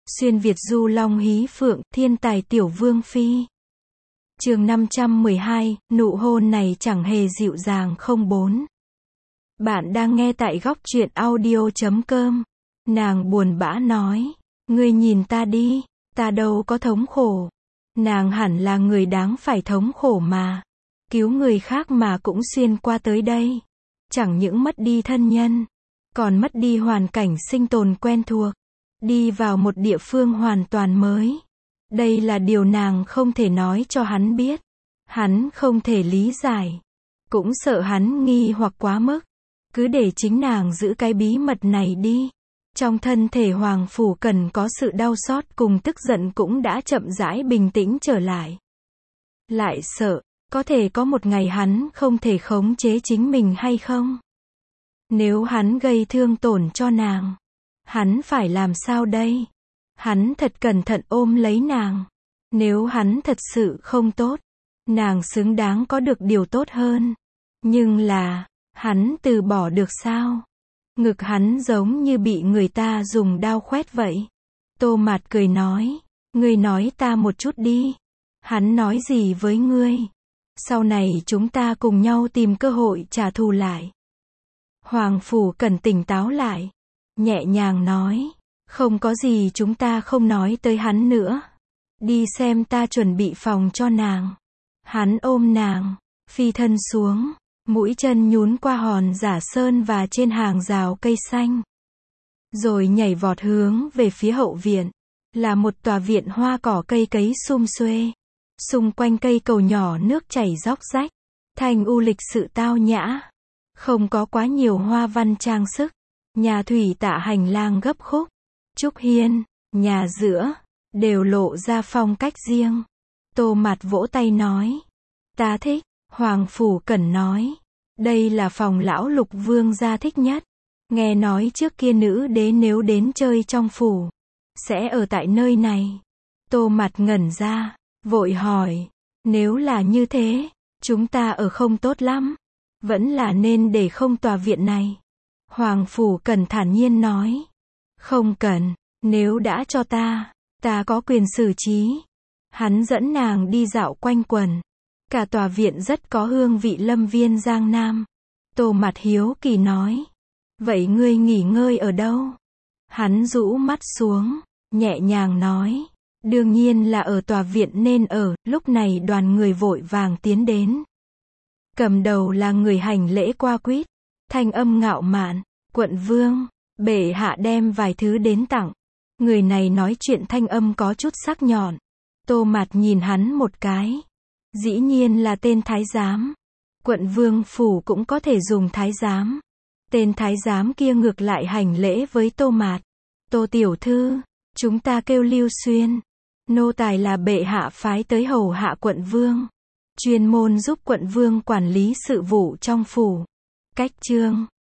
Xuyên Việt du long hí phượng, thiên tài tiểu vương phi. Chương 512, nụ hôn này chẳng hề dịu dàng không bốn. Bạn đang nghe tại góc truyện audio.com. Nàng buồn bã nói, ngươi nhìn ta đi, ta đâu có thống khổ. Nàng hẳn là người đáng phải thống khổ mà. Cứu người khác mà cũng xuyên qua tới đây. Chẳng những mất đi thân nhân, còn mất đi hoàn cảnh sinh tồn quen thuộc. Đi vào một địa phương hoàn toàn mới. Đây là điều nàng không thể nói cho hắn biết. Hắn không thể lý giải. Cũng sợ hắn nghi hoặc quá mức. Cứ để chính nàng giữ cái bí mật này đi. Trong thân thể Hoàng Phủ Cần có sự đau xót cùng tức giận cũng đã chậm rãi bình tĩnh trở lại. Lại sợ, có thể có một ngày hắn không thể khống chế chính mình hay không? Nếu hắn gây thương tổn cho nàng, hắn phải làm sao đây? Hắn thật cẩn thận ôm lấy nàng. Nếu hắn thật sự không tốt, nàng xứng đáng có được điều tốt hơn. Nhưng là, hắn từ bỏ được sao? Ngực hắn giống như bị người ta dùng đao khoét vậy. Tô Mạt cười nói, ngươi nói ta một chút đi. Hắn nói gì với ngươi? Sau này chúng ta cùng nhau tìm cơ hội trả thù lại. Hoàng Phủ Cần tỉnh táo lại, nhẹ nhàng nói, không có gì, chúng ta không nói tới hắn nữa. Đi xem, ta chuẩn bị phòng cho nàng. Hắn ôm nàng, phi thân xuống, mũi chân nhún qua hòn giả sơn và trên hàng rào cây xanh. Rồi nhảy vọt hướng về phía hậu viện. Là một tòa viện hoa cỏ cây cấy sum xuê. Xung quanh cây cầu nhỏ nước chảy róc rách. Thanh u lịch sự tao nhã. Không có quá nhiều hoa văn trang sức. Nhà thủy tạ hành lang gấp khúc. Trúc hiên, nhà giữa, đều lộ ra phong cách riêng. Tô Mạt vỗ tay nói, ta thích. Hoàng Phủ Cần nói, đây là phòng lão Lục vương gia thích nhất. Nghe nói trước kia nữ đế nếu đến chơi trong phủ, sẽ ở tại nơi này. Tô Mạt ngẩn ra, vội hỏi, nếu là như thế, chúng ta ở không tốt lắm. Vẫn là nên để không tòa viện này. Hoàng Phủ Cần thản nhiên nói, không cần, nếu đã cho ta có quyền xử trí. Hắn dẫn nàng đi dạo quanh quần. Cả tòa viện rất có hương vị lâm viên Giang Nam. Tô Mạt hiếu kỳ nói, vậy ngươi nghỉ ngơi ở đâu? Hắn rũ mắt xuống, nhẹ nhàng nói, đương nhiên là ở tòa viện nên ở. Lúc này đoàn người vội vàng tiến đến. Cầm đầu là người hành lễ qua quýt, thanh âm ngạo mạn, quận vương, bệ hạ đem vài thứ đến tặng. Người này nói chuyện thanh âm có chút sắc nhọn. Tô Mạt nhìn hắn một cái. Dĩ nhiên là tên thái giám. Quận vương phủ cũng có thể dùng thái giám. Tên thái giám kia ngược lại hành lễ với Tô Mạt. Tô tiểu thư, chúng ta kêu Lưu Xuyên. Nô tài là bệ hạ phái tới hầu hạ quận vương. Chuyên môn giúp quận vương quản lý sự vụ trong phủ. Cách chương